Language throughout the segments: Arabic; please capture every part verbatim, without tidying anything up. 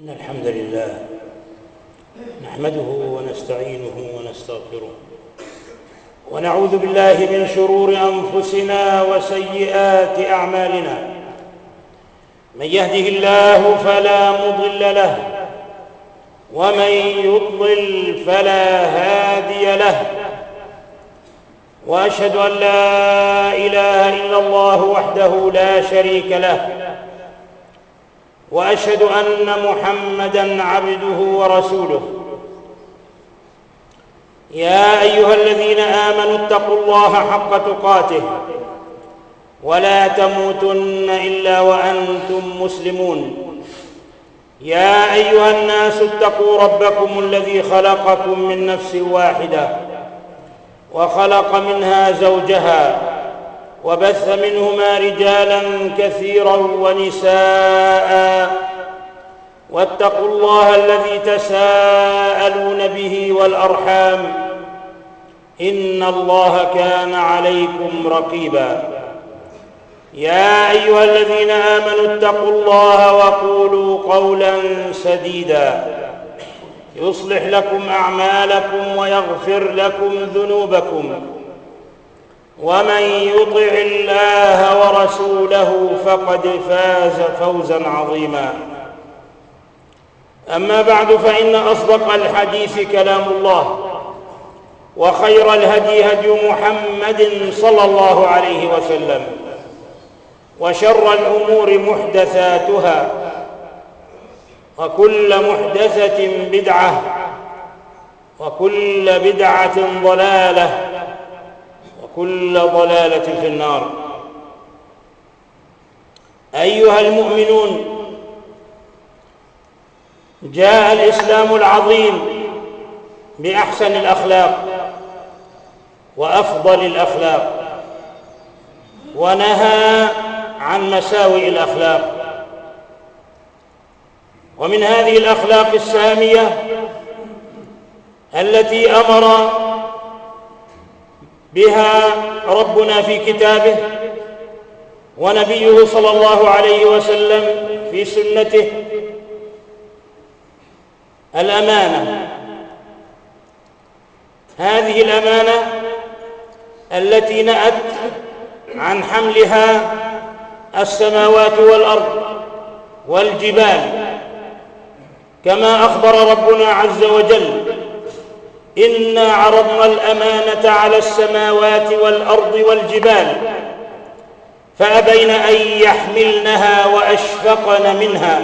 إن الحمد لله نحمده ونستعينه ونستغفره ونعوذ بالله من شرور أنفسنا وسيئات أعمالنا. من يهده الله فلا مضل له ومن يضلل فلا هادي له، وأشهد أن لا إله إلا الله وحده لا شريك له، وأشهد أن محمدًا عبده ورسوله. يا أيها الذين آمنوا اتقوا الله حق تقاته ولا تموتن إلا وأنتم مسلمون. يا أيها الناس اتقوا ربكم الذي خلقكم من نفس واحدة وخلق منها زوجها وبث منهما رجالا كثيرا ونساء، واتقوا الله الذي تساءلون به والأرحام إن الله كان عليكم رقيبا. يا أيها الذين آمنوا اتقوا الله وقولوا قولا سديدا يصلح لكم أعمالكم ويغفر لكم ذنوبكم، ومن يطع الله ورسوله فقد فاز فوزا عظيما. أما بعد، فإن أصدق الحديث كلام الله، وخير الهدي هدي محمد صلى الله عليه وسلم، وشر الأمور محدثاتها، وكل محدثة بدعة، وكل بدعة ضلالة، وكل ضلالة في النار. أيها المؤمنون، جاء الإسلام العظيم بأحسن الأخلاق وأفضل الأخلاق، ونهى عن مساوئ الأخلاق. ومن هذه الأخلاق السامية التي أمر بها ربنا في كتابه ونبيه صلى الله عليه وسلم في سنته الأمانة. هذه الأمانة التي نأت عن حملها السماوات والأرض والجبال، كما أخبر ربنا عز وجل: إنا عرضنا الأمانة على السماوات والأرض والجبال فأبين أن يحملنها وأشفقن منها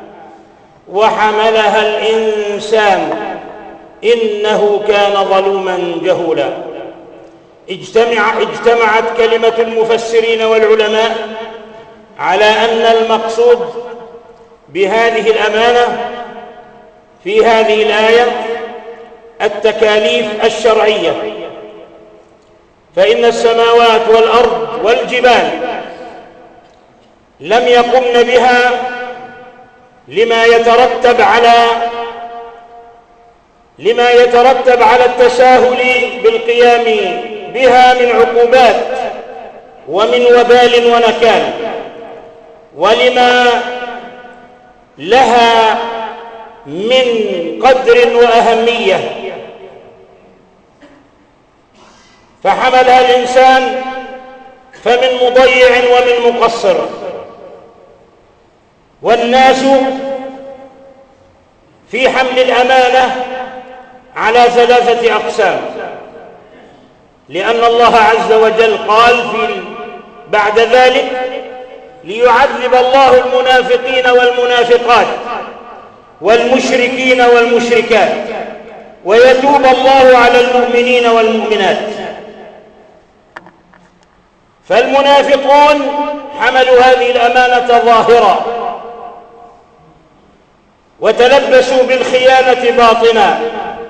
وحملها الإنسان إنه كان ظلوما جهولا. اجتمع اجتمعت كلمة المفسرين والعلماء على أن المقصود بهذه الأمانة في هذه الآية التكاليف الشرعية، فإن السماوات والأرض والجبال لم يقمن بها لما يترتب على لما يترتب على التساهل بالقيام بها من عقوبات ومن وبال ونكال، ولما لها من قدر وأهمية، فحملها الإنسان فمن مضيع ومن مقصر. والناس في حمل الأمانة على ثلاثة أقسام، لأن الله عز وجل قال في بعد ذلك: ليعذب الله المنافقين والمنافقات والمشركين والمشركات ويتوب الله على المؤمنين والمؤمنات. فالمنافقون حملوا هذه الأمانة ظاهرا وتلبسوا بالخيانة باطنا،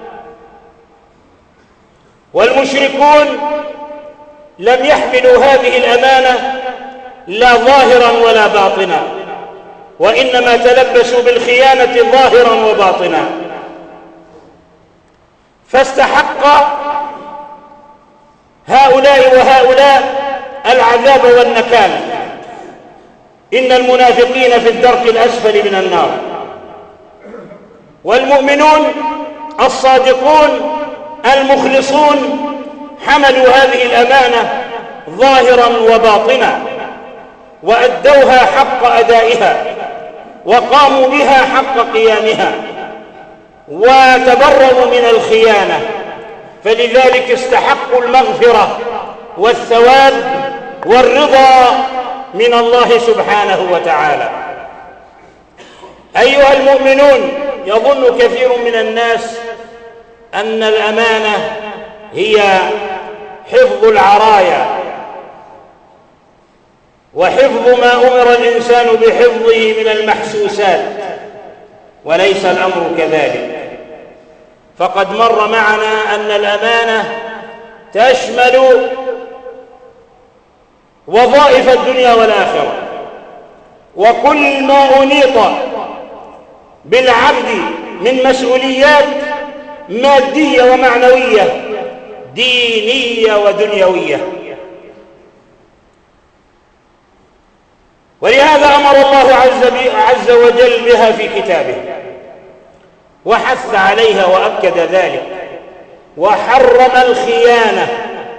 والمشركون لم يحملوا هذه الأمانة لا ظاهرا ولا باطنا، وإنما تلبسوا بالخيانة ظاهرا وباطنا، فاستحق هؤلاء وهؤلاء العذاب والنكال. إن المنافقين في الدرك الأسفل من النار. والمؤمنون الصادقون المخلصون حملوا هذه الأمانة ظاهرا وباطنا، وأدوها حق أدائها، وقاموا بها حق قيامها، وتبرؤوا من الخيانة، فلذلك استحقوا المغفرة والثواب والرضا من الله سبحانه وتعالى. أيها المؤمنون، يظن كثير من الناس أن الأمانة هي حفظ العرايا وحفظ ما أمر الإنسان بحفظه من المحسوسات، وليس الأمر كذلك. فقد مر معنا أن الأمانة تشمل وظائف الدنيا والآخرة، وكل ما أنيط بالعبد من مسؤوليات مادية ومعنوية دينية ودنيوية. ولهذا أمر الله عز وجل بها في كتابه وحث عليها وأكد ذلك، وحرم الخيانة.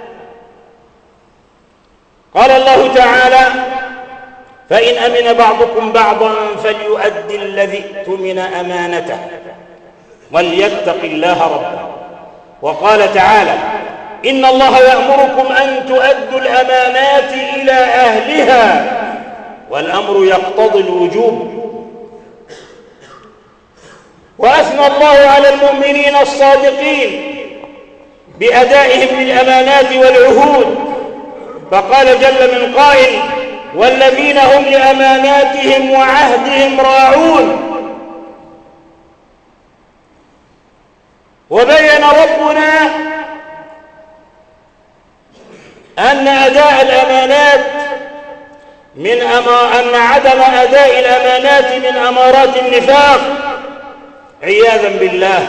قال الله تعالى: فإن أمن بعضكم بعضا فليؤدي الذي اؤتمن أمانته وليتق الله ربه. وقال تعالى: إن الله يأمركم أن تؤدوا الأمانات إلى أهلها، والأمر يقتضي الوجوب. وأثنى الله على المؤمنين الصادقين بأدائهم للأمانات والعهود، فقال جل من قائل: والذين هم لأماناتهم وعهدهم راعون. وبين ربنا أن أداء الأمانات من أما أن عدم أداء الأمانات من أمارات النفاق عياذا بالله.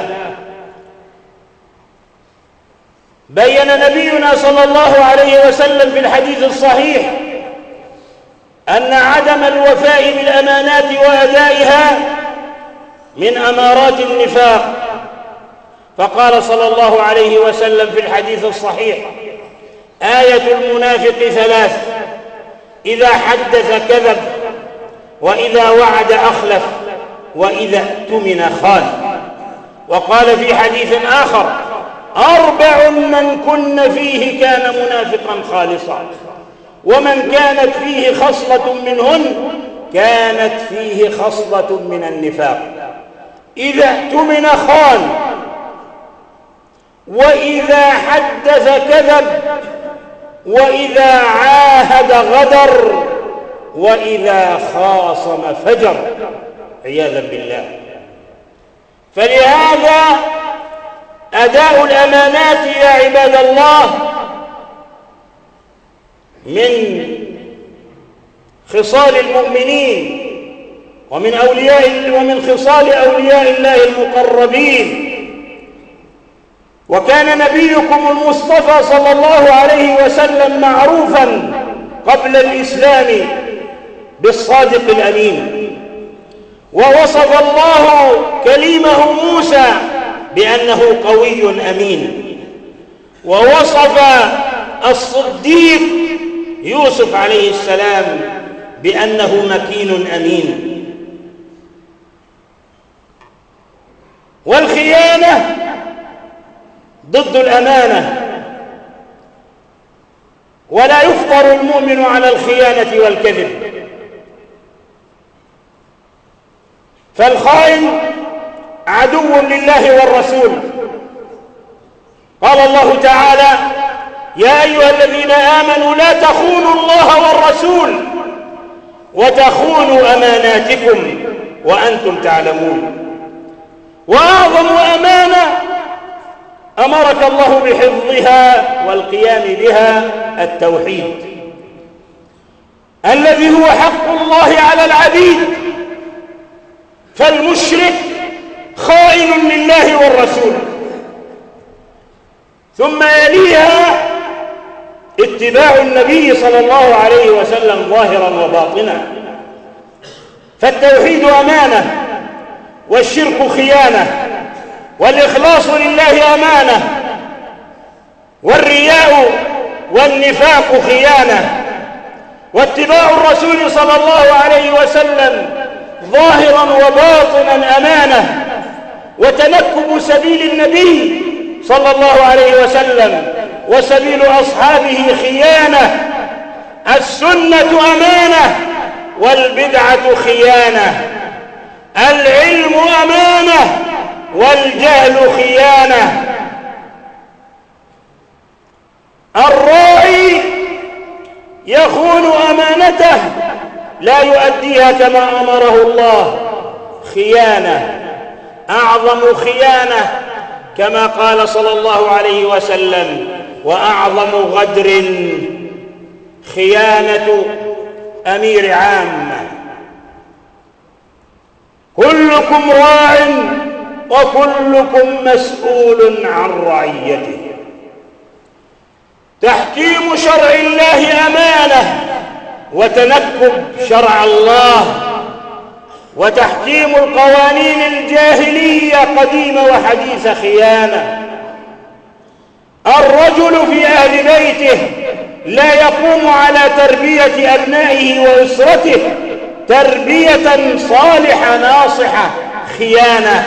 بين نبينا صلى الله عليه وسلم في الحديث الصحيح أن عدم الوفاء بالأمانات وأدائها من أمارات النفاق، فقال صلى الله عليه وسلم في الحديث الصحيح: آية المنافق ثلاث: إذا حدث كذب، وإذا وعد أخلف، وإذا اؤتمن خان. وقال في حديث آخر: أربع من كن فيه كان منافقا خالصا، ومن كانت فيه خصلة منهن كانت فيه خصلة من النفاق. إذا اؤتمن خان، وإذا حدث كذب، وإذا عاهد غدر، وإذا خاصم فجر، عياذا بالله. فلهذا أداء الأمانات يا عباد الله من خصال المؤمنين ومن أولياء ومن خصال أولياء الله المقربين. وكان نبيكم المصطفى صلى الله عليه وسلم معروفا قبل الإسلام بالصادق الأمين، ووصف الله كليمه موسى بأنه قوي أمين، ووصف الصديق يوسف عليه السلام بأنه مكين أمين. والخيانة ضد الأمانة، ولا يفطر المؤمن على الخيانة والكذب. فالخائن عدو لله والرسول. قال الله تعالى: يا أيها الذين آمنوا لا تخونوا الله والرسول وتخونوا أماناتكم وأنتم تعلمون. وأعظم أمانة أمرك الله بحفظها والقيام بها التوحيد، الذي هو حق الله على العبيد. فالمشرك خائن لله والرسول. ثم يليها اتباع النبي صلى الله عليه وسلم ظاهرا وباطنا. فالتوحيد أمانة، والشرك خيانة، والإخلاص لله أمانة، والرياء والنفاق خيانة، واتباع الرسول صلى الله عليه وسلم ظاهرا وباطنا أمانة، وتنكب سبيل النبي صلى الله عليه وسلم وسبيل أصحابه خيانة. السنة أمانة والبدعة خيانة، العلم أمانة والجهل خيانة. الراعي يخون أمانته لا يؤديها كما أمره الله، خيانة، أعظم خيانة، كما قال صلى الله عليه وسلم: وأعظم غدر خيانة أمير عام. كلكم راع وكلكم مسؤول عن رعيته. تحكيم شرع الله أمانة، وتنكب شرع الله، وتحكيم القوانين الجاهلية قديمة وحديثة خيانة. الرجل في أهل بيته لا يقوم على تربية أبنائه وأسرته تربية صالحة ناصحة، خيانة.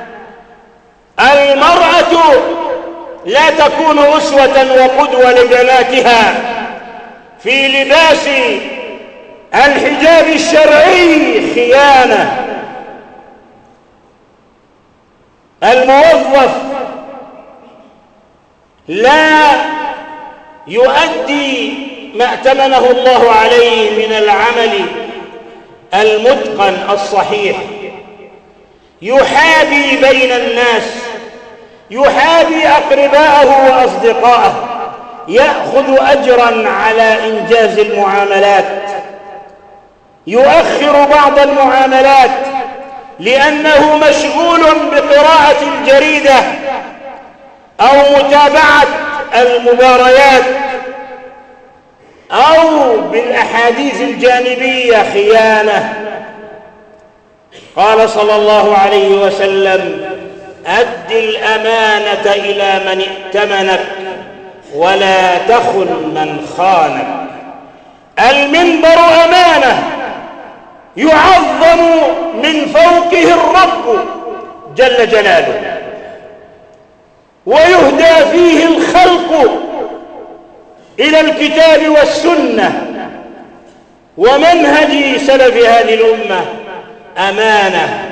المرأة لا تكون أسوة وقدوة لبناتها في لباس الحجاب الشرعي، خيانة. الموظف لا يؤدي ما ائتمنه الله عليه من العمل المتقن الصحيح، يحابي بين الناس، يحابي أقرباءه وأصدقائه، يأخذ أجرا على إنجاز المعاملات، يؤخر بعض المعاملات لأنه مشغول بقراءة الجريدة أو متابعة المباريات أو بالأحاديث الجانبية، خيانة. قال صلى الله عليه وسلم: أد الأمانة إلى من ائتمنك ولا تخن من خانك. المنبر أمانة يعظم من فوقه الرب جل جلاله، ويهدى فيه الخلق إلى الكتاب والسنة ومنهج سلف هذه الأمة. أمانة.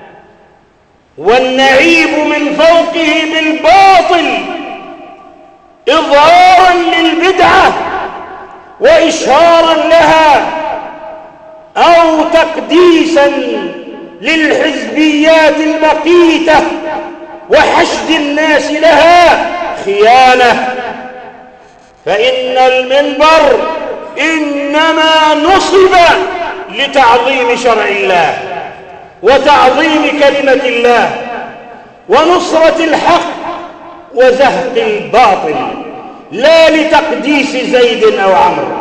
والنعيب من فوقه بالباطل إظهارا للبدعة وإشهارا لها أو تقديسا للحزبيات المقيتة وحشد الناس لها، خيانة. فإن المنبر إنما نصب لتعظيم شرع الله وتعظيم كلمة الله ونصرة الحق وزهق الباطل، لا لتقديس زيد أو عمرو.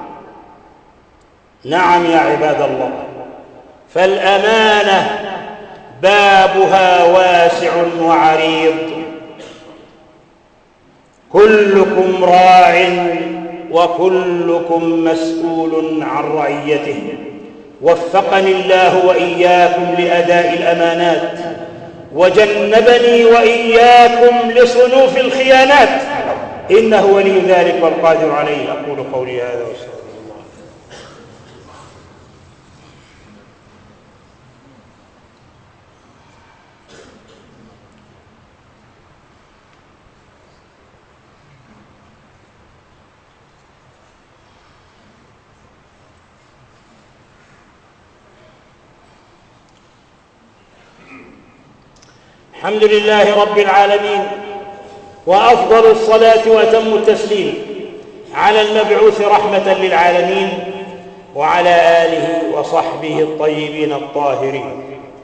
نعم يا عباد الله، فالأمانة بابها واسع وعريض. كلكم راع وكلكم مسؤول عن رعيته. وفقني الله وإياكم لأداء الأمانات، وجنبني وإياكم لصنوف الخيانات، إنه ولي ذلك والقادر عليه. أقول قولي هذا واستغفر الله. الحمد لله رب العالمين، وأفضل الصلاة وأتم التسليم على المبعوث رحمة للعالمين وعلى آله وصحبه الطيبين الطاهرين.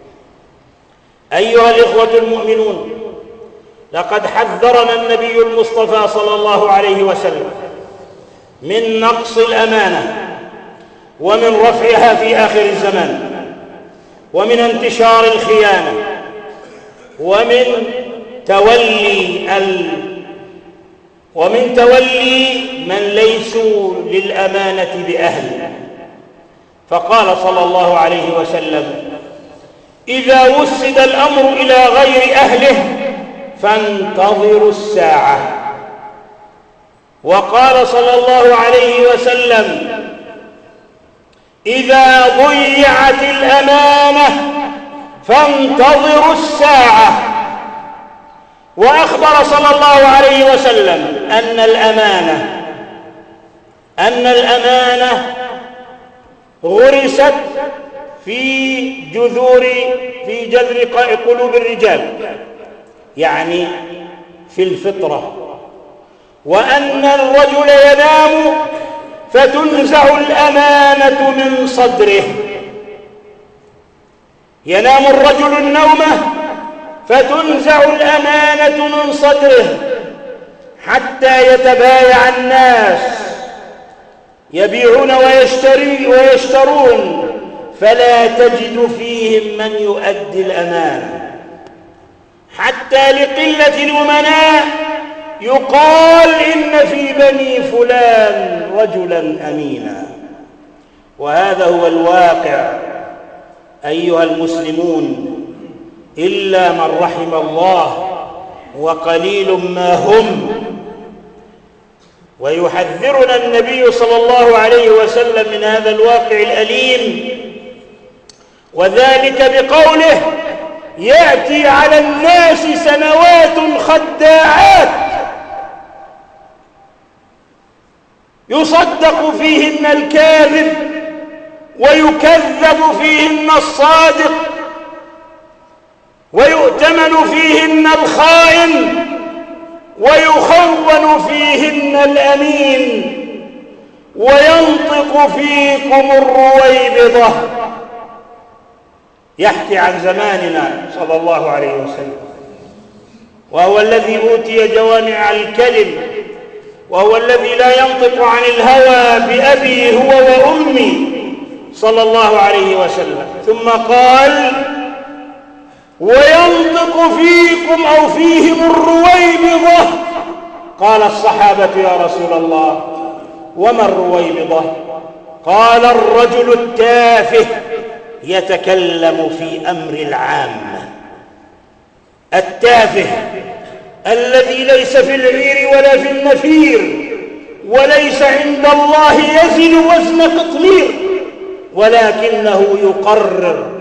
أيها الإخوة المؤمنون، لقد حذرنا النبي المصطفى صلى الله عليه وسلم من نقص الأمانة ومن رفعها في آخر الزمان، ومن انتشار الخيانة ومن تولي ال ومن تولي من ليسوا للأمانة بأهل. فقال صلى الله عليه وسلم: إذا وسد الأمر إلى غير أهله فانتظروا الساعة. وقال صلى الله عليه وسلم: إذا ضيعت الأمانة فانتظروا الساعة. وأخبر صلى الله عليه وسلم أن الأمانة أن الأمانة غرست في جذور في جذر قلوب الرجال، يعني في الفطرة، وأن الرجل ينام فتنزع الأمانة من صدره. ينام الرجل النومة فتنزع الأمانة من صدره حتى يتبايع الناس يبيعون ويشتري ويشترون فلا تجد فيهم من يؤدي الأمانة، حتى لقلة الأمناء يقال إن في بني فلان رجلا أمينا. وهذا هو الواقع أيها المسلمون، إلا من رحم الله، وقليل ما هم. ويحذرنا النبي صلى الله عليه وسلم من هذا الواقع الأليم، وذلك بقوله: يأتي على الناس سنوات خداعات يصدق فيهن الكاذب ويكذب فيهن الصادق ويؤتمن فيهن الخائن ويخون فيهن الأمين وينطق فيكم الرويبضة. يحكي عن زماننا صلى الله عليه وسلم، وهو الذي أوتي جوامع الكلم، وهو الذي لا ينطق عن الهوى بأبي هو وأمي صلى الله عليه وسلم. ثم قال: وينطق فيكم أو فيهم الرويبضة. قال الصحابة: يا رسول الله وما الرويبضة؟ قال: الرجل التافه يتكلم في أمر العامة. التافه الذي ليس في العير ولا في النفير، وليس عند الله يزن وزن قطمير، ولكنه يقرر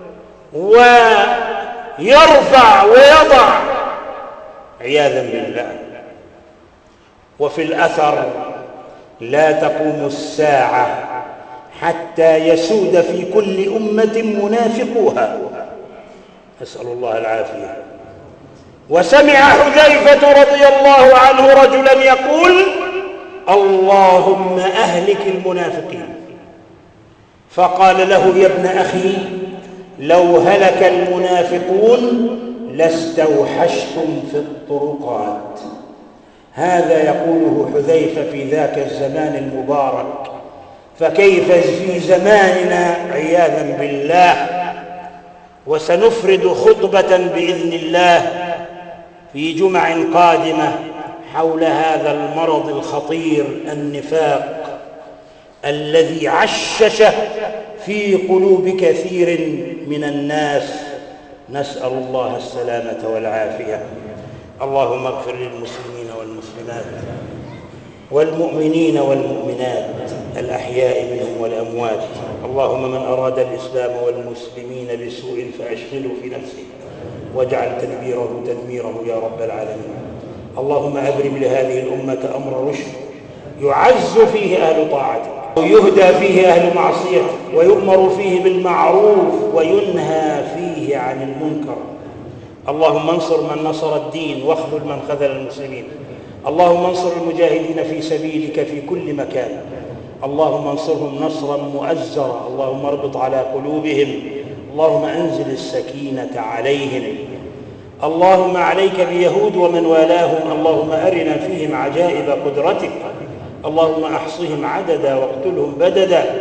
ويرفع ويضع عياذا بالله. وفي الأثر: لا تقوم الساعة حتى يسود في كل أمة منافقوها، نسأل الله العافية. وسمع حذيفة رضي الله عنه رجلا يقول: اللهم أهلك المنافقين. فقال له: يا ابن أخي، لو هلك المنافقون لاستوحشتم في الطرقات. هذا يقوله حذيفة في ذاك الزمان المبارك، فكيف في زماننا عياذا بالله. وسنفرد خطبة بإذن الله في جمع قادمة حول هذا المرض الخطير، النفاق، الذي عشش في قلوب كثير من الناس، نسأل الله السلامة والعافية. اللهم اغفر للمسلمين والمسلمات والمؤمنين والمؤمنات الأحياء منهم والأموات. اللهم من أراد الإسلام والمسلمين بسوء فأشغله في نفسه واجعل تدبيره تدميره يا رب العالمين. اللهم أبرم لهذه الأمة أمر رشد يعز فيه أهل طاعتك ويهدى فيه أهل معصيتك ويؤمر فيه بالمعروف وينهى فيه عن المنكر. اللهم انصر من نصر الدين واخذل من خذل المسلمين. اللهم انصر المجاهدين في سبيلك في كل مكان. اللهم انصرهم نصرا مؤزرا. اللهم اربط على قلوبهم. اللهم انزل السكينة عليهم. اللهم عليك بيهود ومن والاهم. اللهم أرنا فيهم عجائب قدرتك. اللهم احصهم عددا واقتلهم بددا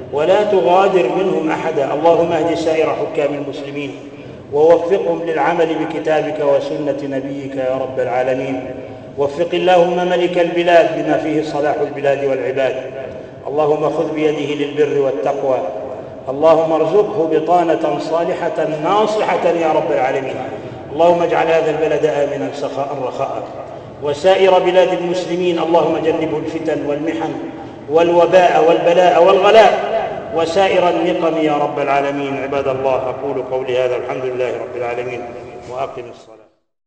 ولا تغادر منهم أحدا. اللهم اهد سائر حكام المسلمين ووفقهم للعمل بكتابك وسنة نبيك يا رب العالمين. وفق اللهم ملك البلاد بما فيه صلاح البلاد والعباد. اللهم خذ بيده للبر والتقوى. اللهم ارزقه بطانة صالحة ناصحة يا رب العالمين. اللهم اجعل هذا البلد آمنا سخاء رخاء، وسائر بلاد المسلمين. اللهم جنبه الفتن والمحن والوباء والبلاء والغلاء وسائر النقم يا رب العالمين. عباد الله، أقول قولي هذا، الحمد لله رب العالمين، وأقم الصلاة.